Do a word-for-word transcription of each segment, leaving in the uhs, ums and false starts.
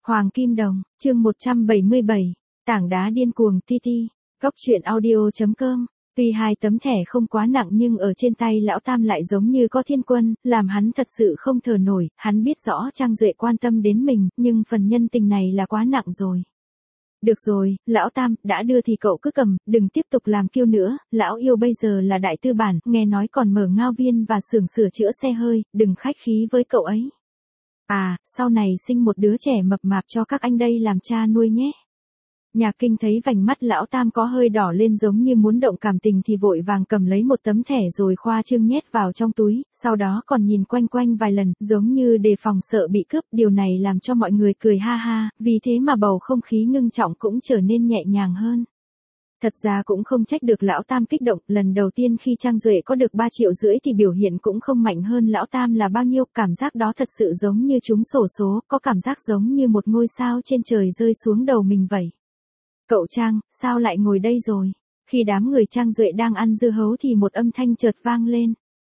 Hoàng Kim Đồng, chương một trăm bảy mươi bảy, Tảng đá điên cuồng ti ti, Cóc truyện audio.com. Tuy hai tấm thẻ không quá nặng nhưng ở trên tay lão Tam lại giống như có thiên quân, làm hắn thật sự không thở nổi. Hắn biết rõ Trang Duệ quan tâm đến mình, nhưng phần nhân tình này là quá nặng rồi. Được rồi, lão Tam, đã đưa thì cậu cứ cầm, đừng tiếp tục làm kiêu nữa, lão yêu bây giờ là đại tư bản, nghe nói còn mở ngao viên và xưởng sửa chữa xe hơi, đừng khách khí với cậu ấy. À, sau này sinh một đứa trẻ mập mạp cho các anh đây làm cha nuôi nhé. Nhạc Kinh thấy vành mắt lão Tam có hơi đỏ lên giống như muốn động cảm tình thì vội vàng cầm lấy một tấm thẻ rồi khoa trương nhét vào trong túi, sau đó còn nhìn quanh quanh vài lần, giống như đề phòng sợ bị cướp, điều này làm cho mọi người cười ha ha, vì thế mà bầu không khí ngưng trọng cũng trở nên nhẹ nhàng hơn. Thật ra cũng không trách được lão Tam kích động, lần đầu tiên khi Trang Duệ có được ba triệu rưỡi thì biểu hiện cũng không mạnh hơn lão Tam là bao nhiêu, cảm giác đó thật sự giống như trúng xổ số, có cảm giác giống như một ngôi sao trên trời rơi xuống đầu mình vậy. Cậu Trang, sao lại ngồi đây rồi? Khi đám người Trang Duệ đang ăn dưa hấu thì một âm thanh chợt vang lên.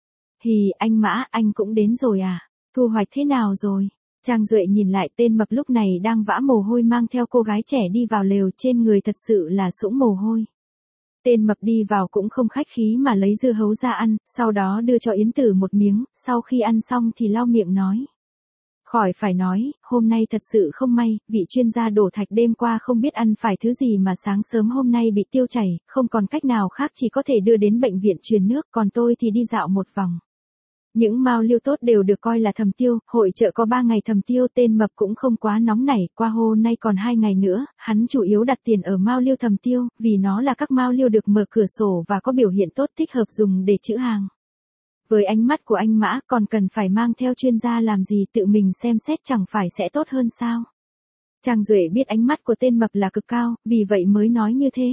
Hì, anh Mã, anh cũng đến rồi à? Thu hoạch thế nào rồi? Trang Duệ nhìn lại tên mập lúc này đang vã mồ hôi mang theo cô gái trẻ đi vào lều, trên người thật sự là sũng mồ hôi. Tên mập đi vào cũng không khách khí mà lấy dưa hấu ra ăn, sau đó đưa cho Yến Tử một miếng, sau khi ăn xong thì lau miệng nói. Khỏi phải nói, hôm nay thật sự không may, vị chuyên gia đổ thạch đêm qua không biết ăn phải thứ gì mà sáng sớm hôm nay bị tiêu chảy, không còn cách nào khác chỉ có thể đưa đến bệnh viện truyền nước, còn tôi thì đi dạo một vòng. Những mao liêu tốt đều được coi là thầm tiêu, hội chợ có ba ngày thầm tiêu, tên mập cũng không quá nóng nảy, qua hôm nay còn hai ngày nữa, hắn chủ yếu đặt tiền ở mao liêu thầm tiêu, vì nó là các mao liêu được mở cửa sổ và có biểu hiện tốt thích hợp dùng để trữ hàng. Với ánh mắt của anh Mã còn cần phải mang theo chuyên gia làm gì, tự mình xem xét chẳng phải sẽ tốt hơn sao? Trang Duệ biết ánh mắt của tên mập là cực cao, vì vậy mới nói như thế.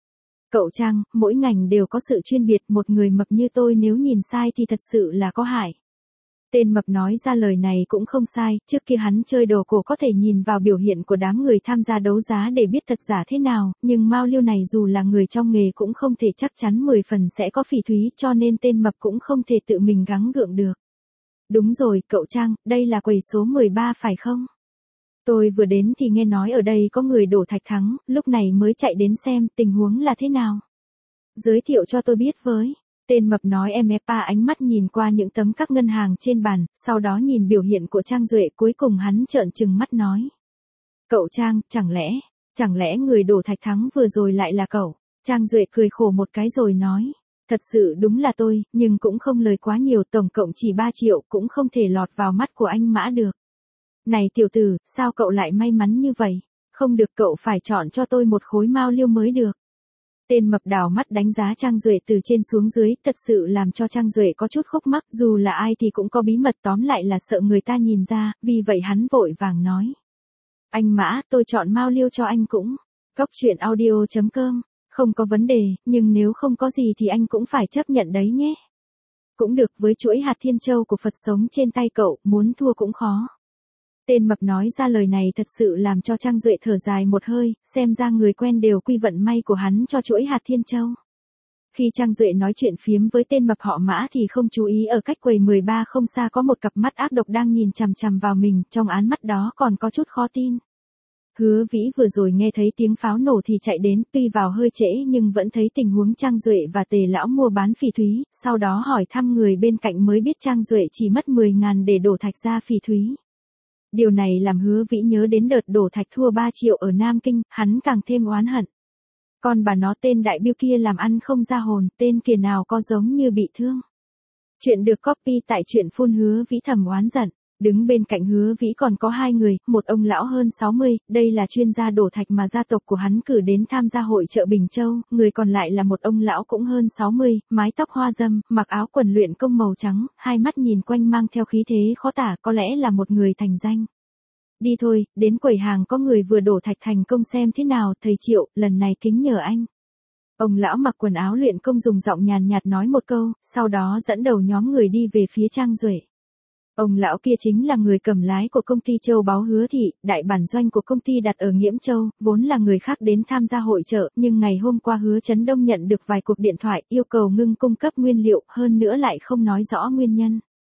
Cậu Trang, mỗi ngành đều có sự chuyên biệt, một người mập như tôi nếu nhìn sai thì thật sự là có hại. Tên mập nói ra lời này cũng không sai, trước kia hắn chơi đồ cổ có thể nhìn vào biểu hiện của đám người tham gia đấu giá để biết thật giả thế nào, nhưng mao liêu này dù là người trong nghề cũng không thể chắc chắn mười phần sẽ có phỉ thúy, cho nên tên mập cũng không thể tự mình gắng gượng được. Đúng rồi, cậu Trang, đây là quầy số mười ba phải không? Tôi vừa đến thì nghe nói ở đây có người đổ thạch thắng, lúc này mới chạy đến xem tình huống là thế nào. Giới thiệu cho tôi biết với. Tên mập nói em ép a, ánh mắt nhìn qua những tấm các ngân hàng trên bàn, sau đó nhìn biểu hiện của Trang Duệ, cuối cùng hắn trợn trừng mắt nói. Cậu Trang, chẳng lẽ, chẳng lẽ người đổ thạch thắng vừa rồi lại là cậu? Trang Duệ cười khổ một cái rồi nói. Thật sự đúng là tôi, nhưng cũng không lời quá nhiều, tổng cộng chỉ ba triệu, cũng không thể lọt vào mắt của anh Mã được. Này tiểu tử, sao cậu lại may mắn như vậy? Không được, cậu phải chọn cho tôi một khối mao liêu mới được. Tên mập đảo mắt đánh giá Trang Duệ từ trên xuống dưới, thật sự làm cho Trang Duệ có chút khúc mắc, dù là ai thì cũng có bí mật, tóm lại là sợ người ta nhìn ra, vì vậy hắn vội vàng nói. Anh Mã, tôi chọn mao liêu cho anh cũng. Cóc truyện audio.com, không có vấn đề, nhưng nếu không có gì thì anh cũng phải chấp nhận đấy nhé. Cũng được, với chuỗi hạt thiên châu của Phật sống trên tay cậu, muốn thua cũng khó. Tên mập nói ra lời này thật sự làm cho Trang Duệ thở dài một hơi, xem ra người quen đều quy vận may của hắn cho chuỗi hạt thiên châu. Khi Trang Duệ nói chuyện phiếm với tên mập họ Mã thì không chú ý ở cách quầy mười ba không xa có một cặp mắt ác độc đang nhìn chằm chằm vào mình, trong áng mắt đó còn có chút khó tin. Hứa Vĩ vừa rồi nghe thấy tiếng pháo nổ thì chạy đến, tuy vào hơi trễ nhưng vẫn thấy tình huống Trang Duệ và Tề lão mua bán phỉ thúy, sau đó hỏi thăm người bên cạnh mới biết Trang Duệ chỉ mất mười ngàn để đổ thạch ra phỉ thúy. Điều này làm Hứa Vĩ nhớ đến đợt đổ thạch thua ba triệu ở Nam Kinh, hắn càng thêm oán hận. Còn bà nó tên đại biêu kia làm ăn không ra hồn, tên kia nào có giống như bị thương. Chuyện được copy tại truyện phun. Hứa Vĩ thầm oán giận. Đứng bên cạnh Hứa Vĩ còn có hai người, một ông lão hơn sáu mươi, đây là chuyên gia đổ thạch mà gia tộc của hắn cử đến tham gia hội chợ Bình Châu, người còn lại là một ông lão cũng hơn sáu mươi, mái tóc hoa râm, mặc áo quần luyện công màu trắng, hai mắt nhìn quanh mang theo khí thế khó tả, có lẽ là một người thành danh. Đi thôi, đến quầy hàng có người vừa đổ thạch thành công xem thế nào, thầy Triệu, lần này kính nhờ anh. Ông lão mặc quần áo luyện công dùng giọng nhàn nhạt nói một câu, sau đó dẫn đầu nhóm người đi về phía Trang Duệ. Ông lão kia chính là người cầm lái của công ty Châu Báu Hứa Thị, đại bản doanh của công ty đặt ở Nghiễm Châu, vốn là người khác đến tham gia hội chợ, nhưng ngày hôm qua Hứa Chấn Đông nhận được vài cuộc điện thoại, yêu cầu ngưng cung cấp nguyên liệu, hơn nữa lại không nói rõ nguyên nhân.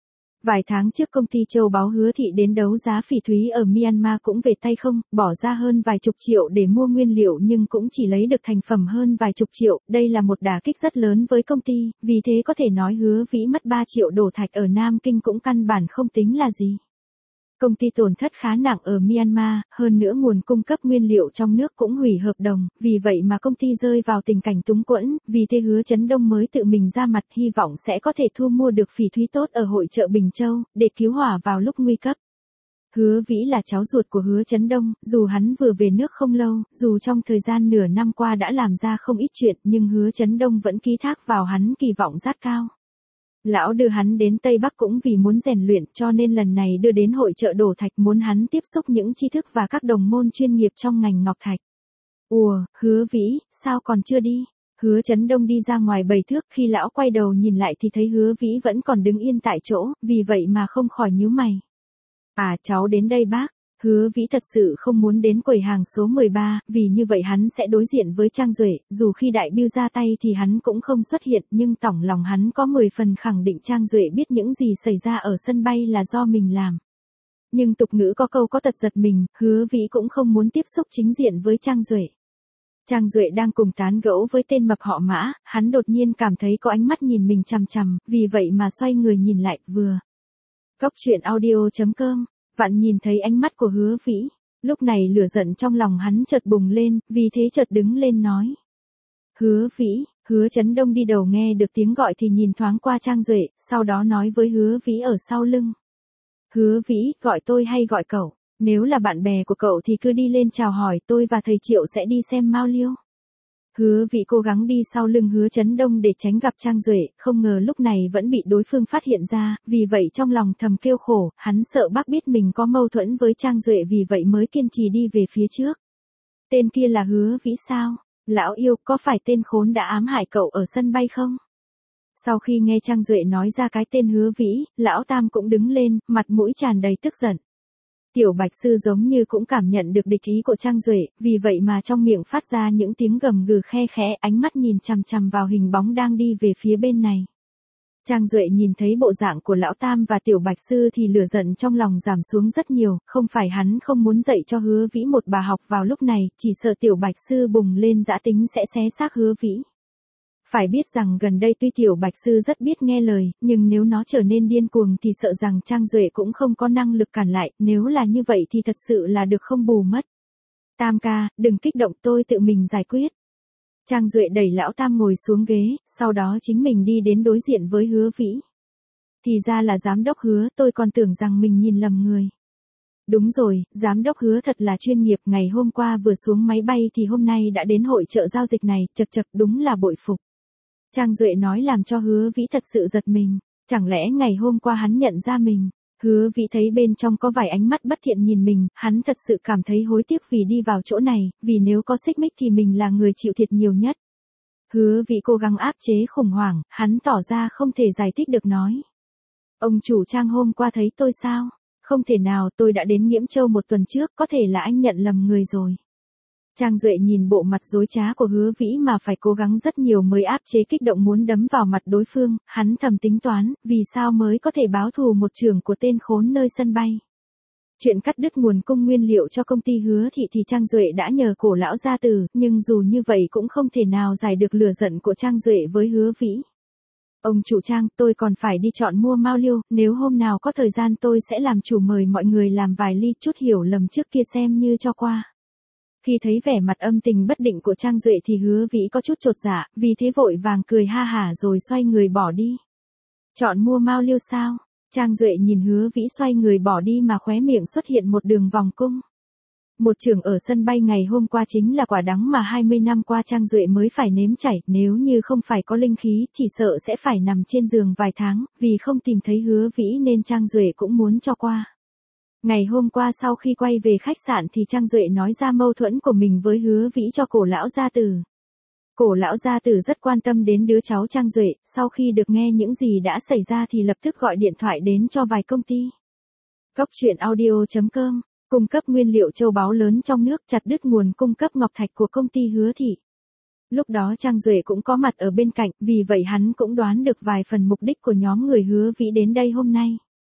Vài tháng trước công ty châu báu Hứa Thị đến đấu giá phỉ thúy ở Myanmar cũng về tay không, bỏ ra hơn vài chục triệu để mua nguyên liệu nhưng cũng chỉ lấy được thành phẩm hơn vài chục triệu, đây là một đả kích rất lớn với công ty, vì thế có thể nói Hứa Vĩ mất ba triệu đổ thạch ở Nam Kinh cũng căn bản không tính là gì. Công ty tổn thất khá nặng ở Myanmar, hơn nữa nguồn cung cấp nguyên liệu trong nước cũng hủy hợp đồng, vì vậy mà công ty rơi vào tình cảnh túng quẫn, vì thế Hứa Chấn Đông mới tự mình ra mặt hy vọng sẽ có thể thu mua được phỉ thúy tốt ở hội chợ Bình Châu, để cứu hỏa vào lúc nguy cấp. Hứa Vĩ là cháu ruột của Hứa Chấn Đông, dù hắn vừa về nước không lâu, dù trong thời gian nửa năm qua đã làm ra không ít chuyện nhưng Hứa Chấn Đông vẫn ký thác vào hắn kỳ vọng rất cao. Lão đưa hắn đến Tây Bắc cũng vì muốn rèn luyện cho nên lần này đưa đến hội chợ đổ thạch muốn hắn tiếp xúc những tri thức và các đồng môn chuyên nghiệp trong ngành ngọc thạch. Ùa, Hứa Vĩ, sao còn chưa đi? Hứa Chấn Đông đi ra ngoài bảy thước, khi lão quay đầu nhìn lại thì thấy Hứa Vĩ vẫn còn đứng yên tại chỗ, vì vậy mà không khỏi nhíu mày. À, cháu đến đây bác. Hứa Vĩ thật sự không muốn đến quầy hàng số mười ba, vì như vậy hắn sẽ đối diện với Trang Duệ, dù khi đại bưu ra tay thì hắn cũng không xuất hiện, nhưng tổng lòng hắn có mười phần khẳng định Trang Duệ biết những gì xảy ra ở sân bay là do mình làm. Nhưng tục ngữ có câu có tật giật mình, Hứa Vĩ cũng không muốn tiếp xúc chính diện với Trang Duệ. Trang Duệ đang cùng tán gẫu với tên mập họ Mã, hắn đột nhiên cảm thấy có ánh mắt nhìn mình chằm chằm, vì vậy mà xoay người nhìn lại, vừa. Cốc truyện audio chấm com. Vạn nhìn thấy ánh mắt của Hứa Vĩ, lúc này lửa giận trong lòng hắn chợt bùng lên, vì thế chợt đứng lên nói. Hứa Vĩ, Hứa Chấn Đông đi đầu nghe được tiếng gọi thì nhìn thoáng qua Trang Duệ, sau đó nói với Hứa Vĩ ở sau lưng. Hứa Vĩ, gọi tôi hay gọi cậu, nếu là bạn bè của cậu thì cứ đi lên chào hỏi, tôi và thầy Triệu sẽ đi xem Mao Liêu. Hứa Vĩ cố gắng đi sau lưng Hứa Chấn Đông để tránh gặp Trang Duệ, không ngờ lúc này vẫn bị đối phương phát hiện ra, vì vậy trong lòng thầm kêu khổ, hắn sợ bác biết mình có mâu thuẫn với Trang Duệ vì vậy mới kiên trì đi về phía trước. Tên kia là Hứa Vĩ sao? Lão yêu, có phải tên khốn đã ám hại cậu ở sân bay không? Sau khi nghe Trang Duệ nói ra cái tên Hứa Vĩ, lão Tam cũng đứng lên, mặt mũi tràn đầy tức giận. Tiểu Bạch Sư giống như cũng cảm nhận được địch ý của Trang Duệ, vì vậy mà trong miệng phát ra những tiếng gầm gừ khe khẽ, ánh mắt nhìn chằm chằm vào hình bóng đang đi về phía bên này. Trang Duệ nhìn thấy bộ dạng của lão Tam và Tiểu Bạch Sư thì lửa giận trong lòng giảm xuống rất nhiều, không phải hắn không muốn dạy cho Hứa Vĩ một bà học vào lúc này, chỉ sợ Tiểu Bạch Sư bùng lên dã tính sẽ xé xác Hứa Vĩ. Phải biết rằng gần đây tuy Tiểu Bạch Sư rất biết nghe lời, nhưng nếu nó trở nên điên cuồng thì sợ rằng Trang Duệ cũng không có năng lực cản lại, nếu là như vậy thì thật sự là được không bù mất. Tam ca, đừng kích động, tôi tự mình giải quyết. Trang Duệ đẩy lão Tam ngồi xuống ghế, sau đó chính mình đi đến đối diện với Hứa Vĩ. Thì ra là giám đốc Hứa, tôi còn tưởng rằng mình nhìn lầm người. Đúng rồi, giám đốc Hứa thật là chuyên nghiệp, ngày hôm qua vừa xuống máy bay thì hôm nay đã đến hội chợ giao dịch này, chật chật đúng là bội phục. Trang Duệ nói làm cho Hứa Vĩ thật sự giật mình, chẳng lẽ ngày hôm qua hắn nhận ra mình. Hứa Vĩ thấy bên trong có vài ánh mắt bất thiện nhìn mình, hắn thật sự cảm thấy hối tiếc vì đi vào chỗ này, vì nếu có xích mích thì mình là người chịu thiệt nhiều nhất. Hứa Vĩ cố gắng áp chế khủng hoảng, hắn tỏ ra không thể giải thích được nói. Ông chủ Trang hôm qua thấy tôi sao? Không thể nào, tôi đã đến Nghiễm Châu một tuần trước, có thể là anh nhận lầm người rồi. Trang Duệ nhìn bộ mặt dối trá của Hứa Vĩ mà phải cố gắng rất nhiều mới áp chế kích động muốn đấm vào mặt đối phương, hắn thầm tính toán, vì sao mới có thể báo thù một trưởng của tên khốn nơi sân bay. Chuyện cắt đứt nguồn cung nguyên liệu cho công ty Hứa Thị thì Trang Duệ đã nhờ cổ lão gia tử, nhưng dù như vậy cũng không thể nào giải được lửa giận của Trang Duệ với Hứa Vĩ. Ông chủ Trang, tôi còn phải đi chọn mua Mao Liêu, nếu hôm nào có thời gian tôi sẽ làm chủ mời mọi người làm vài ly, chút hiểu lầm trước kia xem như cho qua. Khi thấy vẻ mặt âm tình bất định của Trang Duệ thì Hứa Vĩ có chút chột dạ, vì thế vội vàng cười ha hả rồi xoay người bỏ đi. Chọn mua Mao Liêu sao? Trang Duệ nhìn Hứa Vĩ xoay người bỏ đi mà khóe miệng xuất hiện một đường vòng cung. Một trường ở sân bay ngày hôm qua chính là quả đắng mà hai mươi năm qua Trang Duệ mới phải nếm chảy, nếu như không phải có linh khí chỉ sợ sẽ phải nằm trên giường vài tháng, vì không tìm thấy Hứa Vĩ nên Trang Duệ cũng muốn cho qua. Ngày hôm qua sau khi quay về khách sạn thì Trang Duệ nói ra mâu thuẫn của mình với Hứa Vĩ cho cổ lão gia tử. Cổ lão gia tử rất quan tâm đến đứa cháu Trang Duệ, sau khi được nghe những gì đã xảy ra thì lập tức gọi điện thoại đến cho vài công ty. Cốc truyện audio chấm com, cung cấp nguyên liệu châu báu lớn trong nước, chặt đứt nguồn cung cấp ngọc thạch của công ty Hứa Thị. Lúc đó Trang Duệ cũng có mặt ở bên cạnh, vì vậy hắn cũng đoán được vài phần mục đích của nhóm người Hứa Vĩ đến đây hôm nay.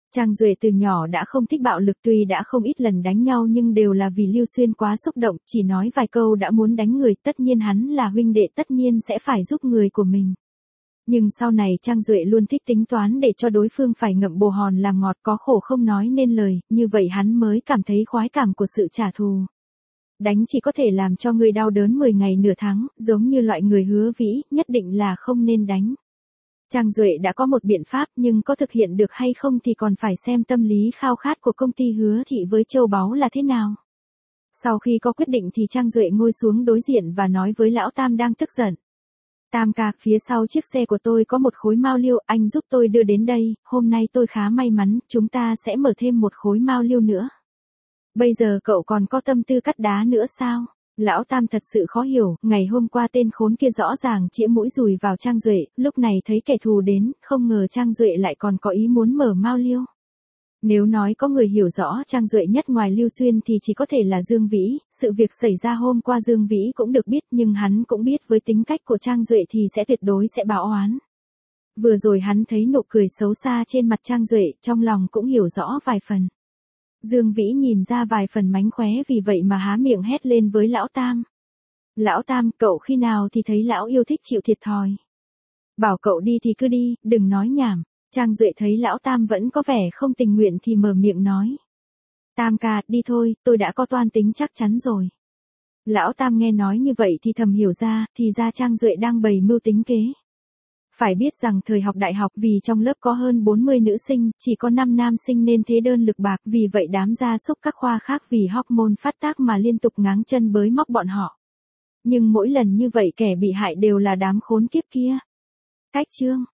Trang Duệ từ nhỏ đã không thích bạo lực, tuy đã không ít lần đánh nhau nhưng đều là vì Lưu Xuyên quá xúc động, chỉ nói vài câu đã muốn đánh người, tất nhiên hắn là huynh đệ tất nhiên sẽ phải giúp người của mình. Nhưng sau này Trang Duệ luôn thích tính toán để cho đối phương phải ngậm bồ hòn làm ngọt, có khổ không nói nên lời, như vậy hắn mới cảm thấy khoái cảm của sự trả thù. Đánh chỉ có thể làm cho người đau đớn mười ngày nửa tháng, giống như loại người hứa vĩ, nhất định là không nên đánh. Trang Duệ đã có một biện pháp nhưng có thực hiện được hay không thì còn phải xem tâm lý khao khát của công ty Hứa Thị với châu báu là thế nào. Sau khi có quyết định thì Trang Duệ ngồi xuống đối diện và nói với lão Tam đang tức giận. Tam ca, phía sau chiếc xe của tôi có một khối mao liêu, anh giúp tôi đưa đến đây, hôm nay tôi khá may mắn, chúng ta sẽ mở thêm một khối mao liêu nữa. Bây giờ cậu còn có tâm tư cắt đá nữa sao? Lão Tam thật sự khó hiểu, ngày hôm qua tên khốn kia rõ ràng chĩa mũi dùi vào Trang Duệ, lúc này thấy kẻ thù đến, không ngờ Trang Duệ lại còn có ý muốn mở mao liêu. Nếu nói có người hiểu rõ Trang Duệ nhất ngoài Lưu Xuyên thì chỉ có thể là Dương Vĩ, sự việc xảy ra hôm qua Dương Vĩ cũng được biết nhưng hắn cũng biết với tính cách của Trang Duệ thì sẽ tuyệt đối sẽ báo oán. Vừa rồi hắn thấy nụ cười xấu xa trên mặt Trang Duệ, trong lòng cũng hiểu rõ vài phần. Dương Vĩ nhìn ra vài phần mánh khóe vì vậy mà há miệng hét lên với Lão Tam. Lão Tam, cậu khi nào thì thấy lão yêu thích chịu thiệt thòi. Bảo cậu đi thì cứ đi, đừng nói nhảm. Trang Duệ thấy Lão Tam vẫn có vẻ không tình nguyện thì mở miệng nói. Tam ca, đi thôi, tôi đã có toan tính chắc chắn rồi. Lão Tam nghe nói như vậy thì thầm hiểu ra, thì ra Trang Duệ đang bày mưu tính kế. Phải biết rằng thời học đại học vì trong lớp có hơn bốn mươi nữ sinh, chỉ có năm nam sinh nên thế đơn lực bạc, vì vậy đám gia súc các khoa khác vì hormone phát tác mà liên tục ngáng chân bới móc bọn họ. Nhưng mỗi lần như vậy kẻ bị hại đều là đám khốn kiếp kia. Cách chương